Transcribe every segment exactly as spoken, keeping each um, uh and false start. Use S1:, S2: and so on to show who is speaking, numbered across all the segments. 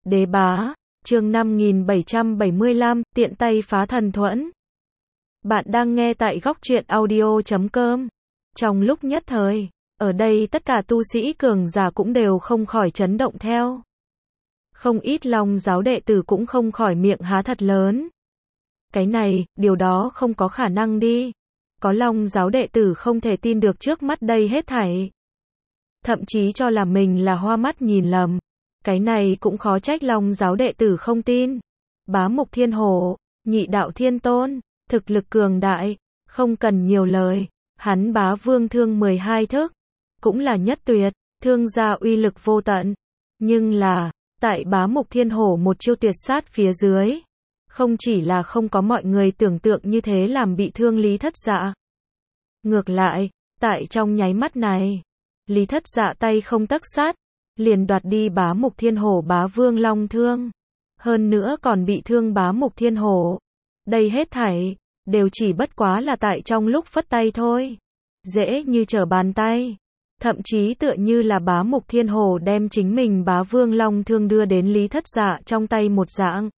S1: Đế bá, chương năm nghìn bảy trăm bảy mươi lăm, tiện tay phá thần thuẫn. Bạn đang nghe tại góc truyện audio chấm com. Trong lúc nhất thời, ở đây tất cả tu sĩ cường giả cũng đều không khỏi chấn động theo. Không ít Long giáo đệ tử cũng không khỏi miệng há thật lớn. Cái này, điều đó không có khả năng đi. Có Long giáo đệ tử không thể tin được trước mắt đây hết thảy. Thậm chí cho là mình là hoa mắt nhìn lầm. Cái này cũng khó trách Long giáo đệ tử không tin. Bá Mục Thiên Hổ, nhị đạo thiên tôn, thực lực cường đại, không cần nhiều lời, hắn bá vương thương mười hai thức, cũng là nhất tuyệt, thương gia uy lực vô tận. Nhưng là, tại Bá Mục Thiên Hổ một chiêu tuyệt sát phía dưới, không chỉ là không có mọi người tưởng tượng như thế làm bị thương Lý Thất Dạ. Ngược lại, tại trong nháy mắt này, Lý Thất Dạ tay không tấc sát, liền đoạt đi Bá Mục Thiên Hổ bá vương long thương. Hơn nữa còn bị thương Bá Mục Thiên Hổ. Đây hết thảy, đều chỉ bất quá là tại trong lúc phất tay thôi. Dễ như trở bàn tay. Thậm chí tựa như là Bá Mục Thiên Hổ đem chính mình bá vương long thương đưa đến Lý Thất Dạ trong tay một dạng.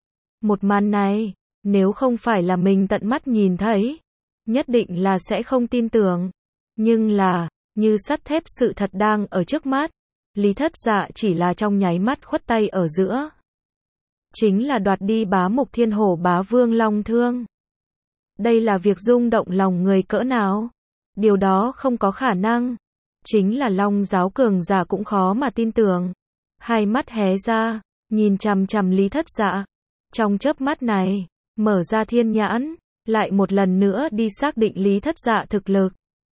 S1: Một màn này, nếu không phải là mình tận mắt nhìn thấy, nhất định là sẽ không tin tưởng. Nhưng là, như sắt thép sự thật đang ở trước mắt. Lý Thất Dạ chỉ là trong nháy mắt khuất tay ở giữa. Chính là đoạt đi Bá Mục Thiên Hổ bá vương long thương. Đây là việc rung động lòng người cỡ nào? Điều đó không có khả năng. Chính là Long giáo cường giả cũng khó mà tin tưởng. Hai mắt hé ra, nhìn chằm chằm Lý Thất Dạ. Trong chớp mắt này, mở ra thiên nhãn, lại một lần nữa đi xác định Lý Thất Dạ thực lực.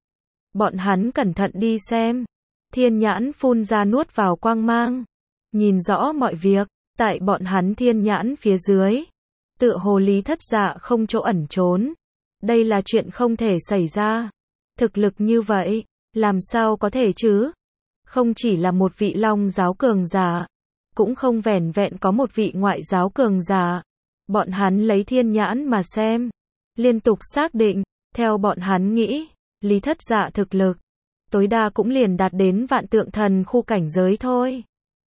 S1: Bọn hắn cẩn thận đi xem. Thiên nhãn phun ra nuốt vào quang mang. Nhìn rõ mọi việc, tại bọn hắn thiên nhãn phía dưới. Tựa hồ Lý Thất Dạ không chỗ ẩn trốn. Đây là chuyện không thể xảy ra. Thực lực như vậy, làm sao có thể chứ? Không chỉ là một vị Long giáo cường giả, cũng không vẻn vẹn có một vị ngoại giáo cường giả. Bọn hắn lấy thiên nhãn mà xem. Liên tục xác định, theo bọn hắn nghĩ, Lý Thất Dạ thực lực tối đa cũng liền đạt đến vạn tượng thần khu cảnh giới thôi.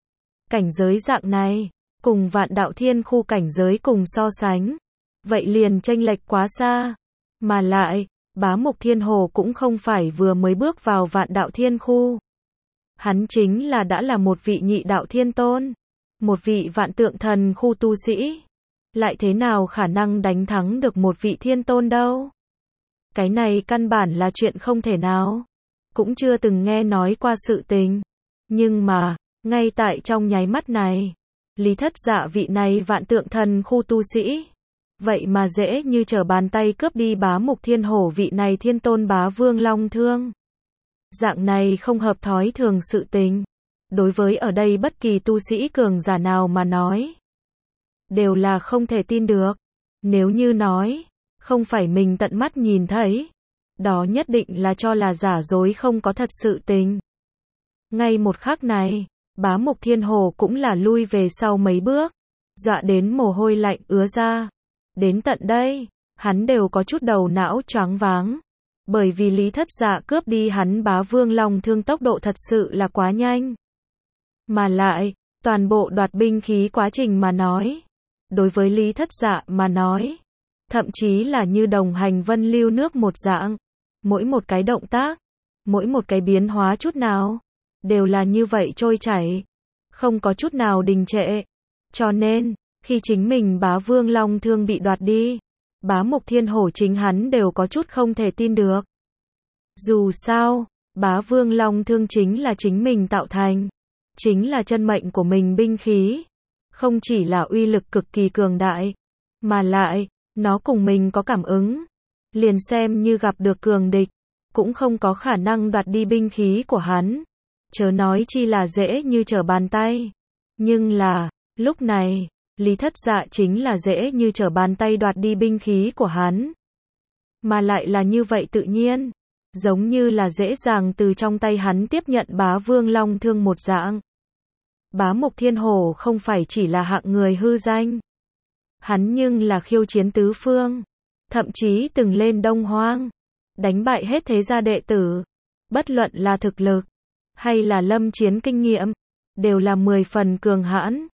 S1: Cảnh giới dạng này, cùng vạn đạo thiên khu cảnh giới cùng so sánh, vậy liền chênh lệch quá xa. Mà lại, Bá Mục Thiên Hổ cũng không phải vừa mới bước vào vạn đạo thiên khu. Hắn chính là đã là một vị nhị đạo thiên tôn, một vị vạn tượng thần khu tu sĩ. Lại thế nào khả năng đánh thắng được một vị thiên tôn đâu? Cái này căn bản là chuyện không thể nào. Cũng chưa từng nghe nói qua sự tình. Nhưng mà, ngay tại trong nháy mắt này, Lý Thất Dạ vị này vạn tượng thần khu tu sĩ. Vậy mà dễ như trở bàn tay cướp đi Bá Mục Thiên Hổ vị này thiên tôn bá vương long thương. Dạng này không hợp thói thường sự tình. Đối với ở đây bất kỳ tu sĩ cường giả nào mà nói, đều là không thể tin được. Nếu như nói, không phải mình tận mắt nhìn thấy, đó nhất định là cho là giả dối không có thật sự tình. Ngay một khắc này, Bá Mục Thiên Hổ cũng là lui về sau mấy bước, dọa đến mồ hôi lạnh ứa ra. Đến tận đây, hắn đều có chút đầu não choáng váng. Bởi vì Lý Thất Dạ cướp đi hắn bá vương long thương tốc độ thật sự là quá nhanh. Mà lại, toàn bộ đoạt binh khí quá trình mà nói, đối với Lý Thất Dạ mà nói, thậm chí là như đồng hành vân lưu nước một dạng. Mỗi một cái động tác, mỗi một cái biến hóa chút nào, đều là như vậy trôi chảy, không có chút nào đình trệ. Cho nên, khi chính mình bá vương long thương bị đoạt đi, Bá Mục Thiên Hổ chính hắn đều có chút không thể tin được. Dù sao, bá vương long thương chính là chính mình tạo thành, chính là chân mệnh của mình binh khí. Không chỉ là uy lực cực kỳ cường đại, mà lại, nó cùng mình có cảm ứng. Liền xem như gặp được cường địch, cũng không có khả năng đoạt đi binh khí của hắn. Chớ nói chi là dễ như trở bàn tay. Nhưng là, lúc này, Lý Thất Dạ chính là dễ như trở bàn tay đoạt đi binh khí của hắn. Mà lại là như vậy tự nhiên. Giống như là dễ dàng từ trong tay hắn tiếp nhận bá vương long thương một dạng. Bá Mục Thiên Hổ không phải chỉ là hạng người hư danh. Hắn nhưng là khiêu chiến tứ phương. Thậm chí từng lên Đông Hoang, đánh bại hết thế gia đệ tử. Bất luận là thực lực, hay là lâm chiến kinh nghiệm, đều là mười phần cường hãn.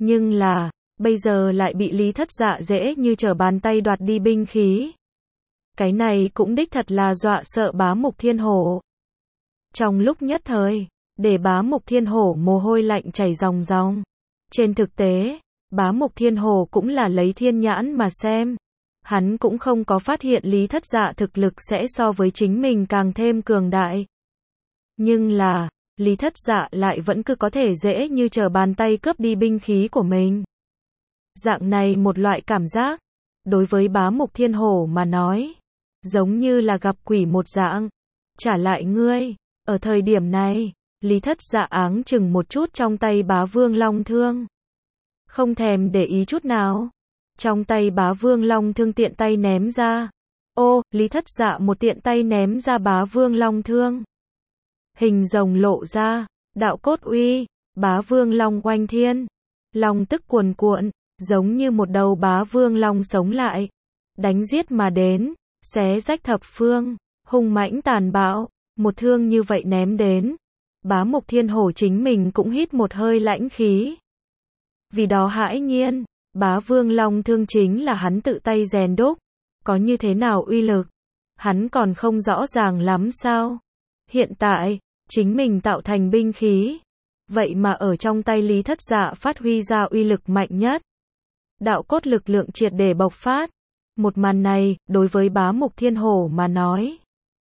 S1: Nhưng là, bây giờ lại bị Lý Thất Dạ dễ như trở bàn tay đoạt đi binh khí. Cái này cũng đích thật là dọa sợ Bá Mục Thiên Hổ. Trong lúc nhất thời, để Bá Mục Thiên Hổ mồ hôi lạnh chảy ròng ròng. Trên thực tế, Bá Mục Thiên Hổ cũng là lấy thiên nhãn mà xem. Hắn cũng không có phát hiện Lý Thất Dạ thực lực sẽ so với chính mình càng thêm cường đại. Nhưng là, Lý Thất Dạ lại vẫn cứ có thể dễ như trở bàn tay cướp đi binh khí của mình. Dạng này một loại cảm giác, đối với Bá Mục Thiên Hổ mà nói, giống như là gặp quỷ một dạng. Trả lại ngươi, ở thời điểm này, Lý Thất Dạ áng chừng một chút trong tay Bá Vương Long Thương. Không thèm để ý chút nào. Trong tay Bá Vương Long Thương tiện tay ném ra. Ô, Lý Thất Dạ một tiện tay ném ra Bá Vương Long Thương. Hình rồng lộ ra, đạo cốt uy, Bá Vương Long oanh thiên. Long tức cuồn cuộn, giống như một đầu Bá Vương Long sống lại. Đánh giết mà đến, xé rách thập phương, hung mãnh tàn bạo, một thương như vậy ném đến. Bá Mục Thiên Hổ chính mình cũng hít một hơi lãnh khí. Vì đó hãi nhiên, Bá Vương Long Thương chính là hắn tự tay rèn đúc, có như thế nào uy lực, hắn còn không rõ ràng lắm sao. Hiện tại, chính mình tạo thành binh khí, vậy mà ở trong tay Lý Thất Dạ phát huy ra uy lực mạnh nhất. Đạo cốt lực lượng triệt để bộc phát. Một màn này, đối với Bá Mục Thiên Hổ mà nói,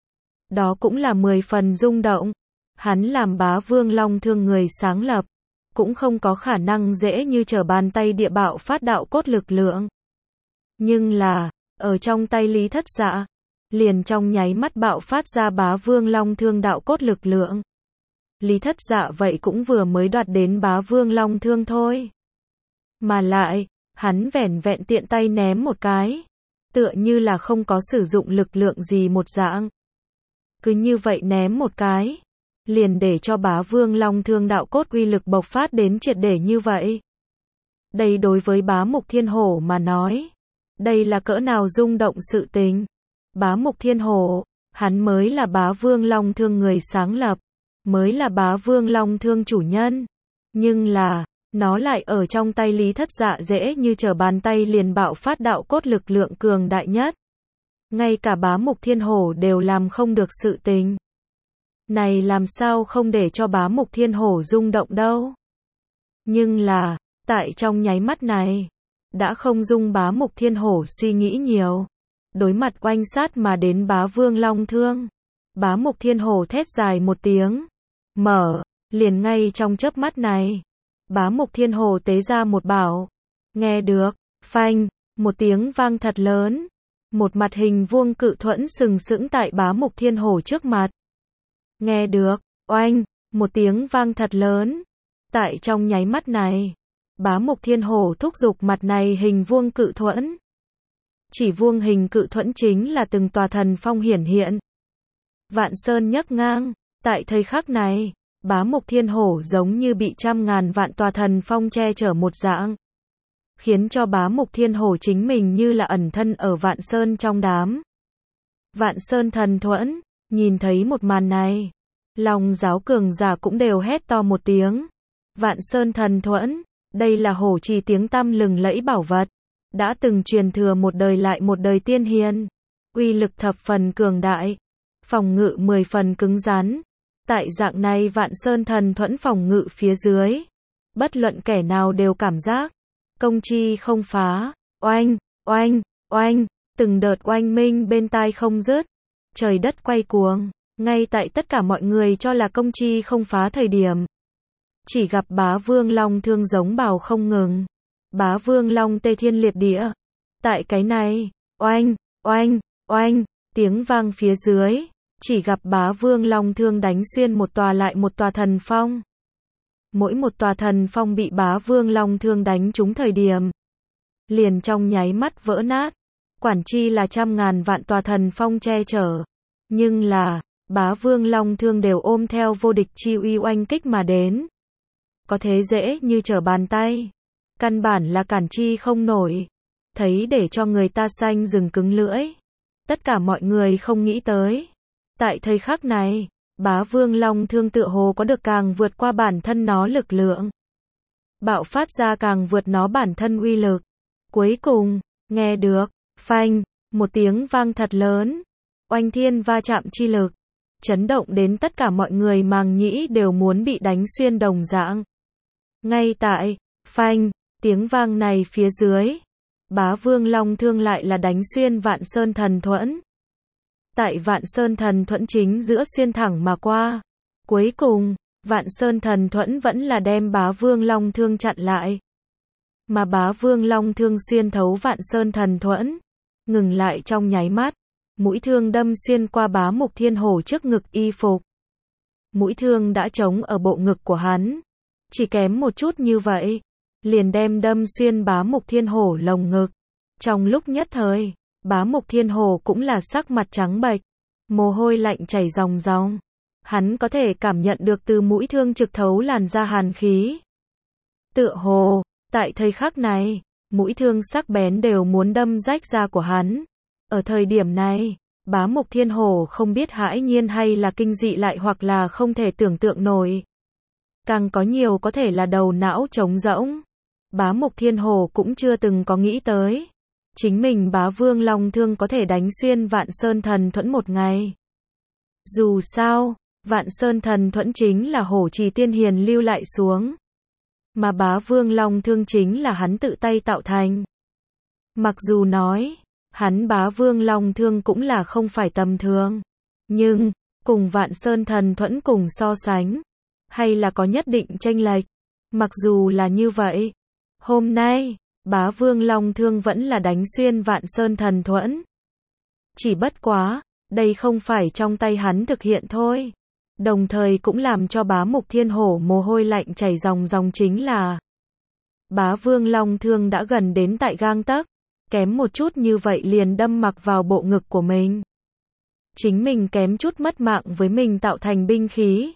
S1: đó cũng là mười phần rung động. Hắn làm Bá Vương Long Thương người sáng lập, cũng không có khả năng dễ như trở bàn tay địa bạo phát đạo cốt lực lượng. Nhưng là, ở trong tay Lý Thất Dạ, liền trong nháy mắt bạo phát ra Bá Vương Long Thương đạo cốt lực lượng. Lý Thất Dạ vậy cũng vừa mới đoạt đến Bá Vương Long Thương thôi. Mà lại, hắn vẻn vẹn tiện tay ném một cái, tựa như là không có sử dụng lực lượng gì một dạng. Cứ như vậy ném một cái, liền để cho Bá Vương Long Thương đạo cốt uy lực bộc phát đến triệt để như vậy. Đây đối với Bá Mục Thiên Hổ mà nói, đây là cỡ nào rung động sự tình. Bá Mục Thiên Hổ, hắn mới là Bá Vương Long Thương người sáng lập, mới là Bá Vương Long Thương chủ nhân. Nhưng là, nó lại ở trong tay Lý Thất Dạ dễ như trở bàn tay liền bạo phát đạo cốt lực lượng cường đại nhất. Ngay cả Bá Mục Thiên Hổ đều làm không được sự tình. Này làm sao không để cho Bá Mục Thiên Hổ rung động đâu. Nhưng là, tại trong nháy mắt này, đã không dung Bá Mục Thiên Hổ suy nghĩ nhiều. Đối mặt oanh sát mà đến Bá Vương Long Thương. Bá Mục Thiên Hổ thét dài một tiếng. Mở, liền ngay trong chớp mắt này. Bá Mục Thiên Hổ tế ra một bảo. Nghe được, phanh, một tiếng vang thật lớn. Một mặt hình vuông cự thuẫn sừng sững tại Bá Mục Thiên Hổ trước mặt. Nghe được, oanh, một tiếng vang thật lớn. Tại trong nháy mắt này, Bá Mục Thiên Hổ thúc giục mặt này hình vuông cự thuẫn. Chỉ vuông hình cự thuẫn chính là từng tòa thần phong hiển hiện. Vạn sơn nhấc ngang, tại thời khắc này, Bá Mục Thiên Hổ giống như bị trăm ngàn vạn tòa thần phong che chở một dạng. Khiến cho Bá Mục Thiên Hổ chính mình như là ẩn thân ở vạn sơn trong đám. Vạn sơn thần thuẫn, nhìn thấy một màn này, lòng giáo cường giả cũng đều hét to một tiếng. Vạn sơn thần thuẫn, đây là hổ trì tiếng tăm lừng lẫy bảo vật, đã từng truyền thừa một đời lại một đời tiên hiền, uy lực thập phần cường đại, phòng ngự mười phần cứng rắn. Tại dạng này Vạn sơn thần thuẫn phòng ngự phía dưới, bất luận kẻ nào đều cảm giác công chi không phá. Oanh, oanh, oanh, từng đợt oanh minh bên tai không dứt, trời đất quay cuồng. Ngay tại tất cả mọi người cho là công chi không phá thời điểm, chỉ gặp Bá Vương Long Thương giống bào không ngừng. Bá Vương Long tê thiên liệt địa. Tại cái này, oanh, oanh, oanh, tiếng vang phía dưới, chỉ gặp Bá Vương Long Thương đánh xuyên một tòa lại một tòa thần phong. Mỗi một tòa thần phong bị Bá Vương Long Thương đánh trúng thời điểm, liền trong nháy mắt vỡ nát. Quản chi là trăm ngàn vạn tòa thần phong che chở. Nhưng là, Bá Vương Long Thương đều ôm theo vô địch chi uy oanh kích mà đến. Có thế dễ như trở bàn tay. Căn bản là cản chi không nổi. Thấy để cho người ta xanh rừng cứng lưỡi. Tất cả mọi người không nghĩ tới. Tại thời khắc này, Bá Vương Long Thương tựa hồ có được càng vượt qua bản thân nó lực lượng. bạo phát ra càng vượt nó bản thân uy lực. Cuối cùng, nghe được, phanh, một tiếng vang thật lớn, oanh thiên va chạm chi lực, chấn động đến tất cả mọi người màng nhĩ đều muốn bị đánh xuyên đồng dạng. Ngay tại, phanh, tiếng vang này phía dưới, Bá Vương Long Thương lại là đánh xuyên Vạn Sơn Thần Thuẫn. Tại Vạn Sơn Thần Thuẫn chính giữa xuyên thẳng mà qua. Cuối cùng, Vạn Sơn Thần Thuẫn vẫn là đem Bá Vương Long Thương chặn lại. Mà Bá Vương Long Thương xuyên thấu Vạn Sơn Thần Thuẫn, ngừng lại trong nháy mắt, mũi thương đâm xuyên qua Bá Mục Thiên Hổ trước ngực y phục. Mũi thương đã trống ở bộ ngực của hắn, chỉ kém một chút như vậy, liền đem đâm xuyên Bá Mục Thiên Hổ lồng ngực. Trong lúc nhất thời, Bá Mục Thiên Hổ cũng là sắc mặt trắng bệch, mồ hôi lạnh chảy ròng ròng. Hắn có thể cảm nhận được từ mũi thương trực thấu làn da hàn khí. Tựa hồ, tại thời khắc này, mũi thương sắc bén đều muốn đâm rách da của hắn. Ở thời điểm này, Bá Mục Thiên Hổ không biết hãi nhiên hay là kinh dị lại hoặc là không thể tưởng tượng nổi. Càng có nhiều có thể là đầu não trống rỗng. Bá Mục Thiên Hổ cũng chưa từng có nghĩ tới. Chính mình Bá Vương Long Thương có thể đánh xuyên Vạn Sơn Thần Thuẫn một ngày. Dù sao, Vạn Sơn Thần Thuẫn chính là Hổ Trì Tiên Hiền lưu lại xuống. Mà Bá Vương Long Thương chính là hắn tự tay tạo thành. Mặc dù nói, hắn Bá Vương Long Thương cũng là không phải tầm thường. Nhưng, cùng Vạn Sơn Thần Thuẫn cùng so sánh, hay là có nhất định chênh lệch. Mặc dù là như vậy, hôm nay, Bá Vương Long Thương vẫn là đánh xuyên Vạn Sơn Thần Thuẫn. Chỉ bất quá, đây không phải trong tay hắn thực hiện thôi. Đồng thời cũng làm cho Bá Mục Thiên Hổ mồ hôi lạnh chảy ròng ròng chính là Bá Vương Long Thương đã gần đến tại gang tấc, kém một chút như vậy liền đâm mặc vào bộ ngực của mình. Chính mình kém chút mất mạng với mình tạo thành binh khí.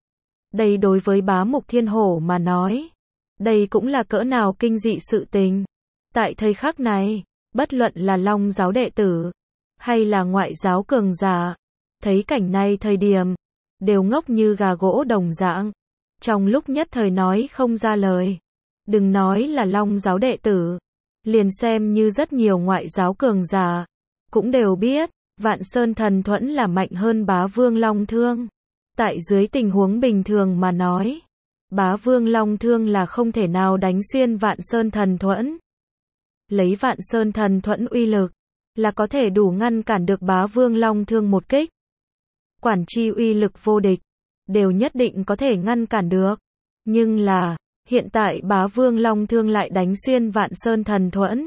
S1: Đây đối với Bá Mục Thiên Hổ mà nói, đây cũng là cỡ nào kinh dị sự tình. Tại thời khắc này, bất luận là Long giáo đệ tử, hay là ngoại giáo cường giả, thấy cảnh này thời điểm, đều ngốc như gà gỗ đồng dạng. Trong lúc nhất thời nói không ra lời. Đừng nói là Long giáo đệ tử, liền xem như rất nhiều ngoại giáo cường giả, cũng đều biết, Vạn Sơn Thần Thuẫn là mạnh hơn Bá Vương Long Thương. Tại dưới tình huống bình thường mà nói, Bá Vương Long Thương là không thể nào đánh xuyên Vạn Sơn Thần Thuẫn. Lấy Vạn Sơn Thần Thuẫn uy lực, là có thể đủ ngăn cản được Bá Vương Long Thương một kích. Quản chi uy lực vô địch, đều nhất định có thể ngăn cản được. Nhưng là, hiện tại Bá Vương Long Thương lại đánh xuyên Vạn Sơn Thần Thuẫn.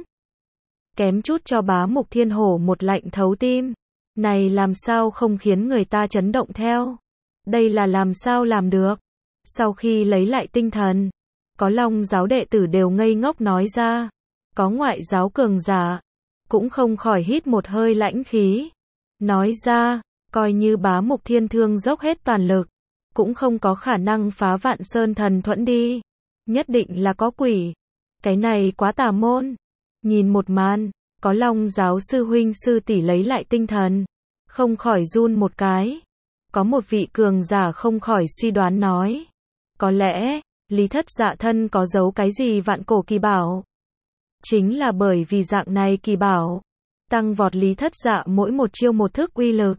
S1: Kém chút cho Bá Mục Thiên Hổ một lạnh thấu tim. Này làm sao không khiến người ta chấn động theo? Đây là làm sao làm được? Sau khi lấy lại tinh thần, có Long giáo đệ tử đều ngây ngốc nói ra. Có ngoại giáo cường giả, cũng không khỏi hít một hơi lãnh khí. Nói ra, coi như Bá Mục Thiên Thương dốc hết toàn lực, cũng không có khả năng phá Vạn Sơn Thần Thuẫn đi. Nhất định là có quỷ. Cái này quá tà môn. Nhìn một màn, có Long giáo sư huynh sư tỷ lấy lại tinh thần, không khỏi run một cái. Có một vị cường giả không khỏi suy đoán nói, có lẽ, Lý Thất Dạ thân có giấu cái gì vạn cổ kỳ bảo. Chính là bởi vì dạng này kỳ bảo, tăng vọt Lý Thất Dạ mỗi một chiêu một thức uy lực.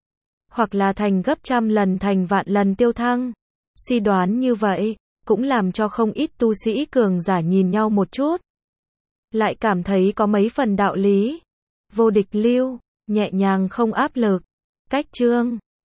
S1: Hoặc là thành gấp trăm lần thành vạn lần tiêu thăng. Suy đoán như vậy, cũng làm cho không ít tu sĩ cường giả nhìn nhau một chút. Lại cảm thấy có mấy phần đạo lý. Vô địch lưu, nhẹ nhàng không áp lực. Cách chương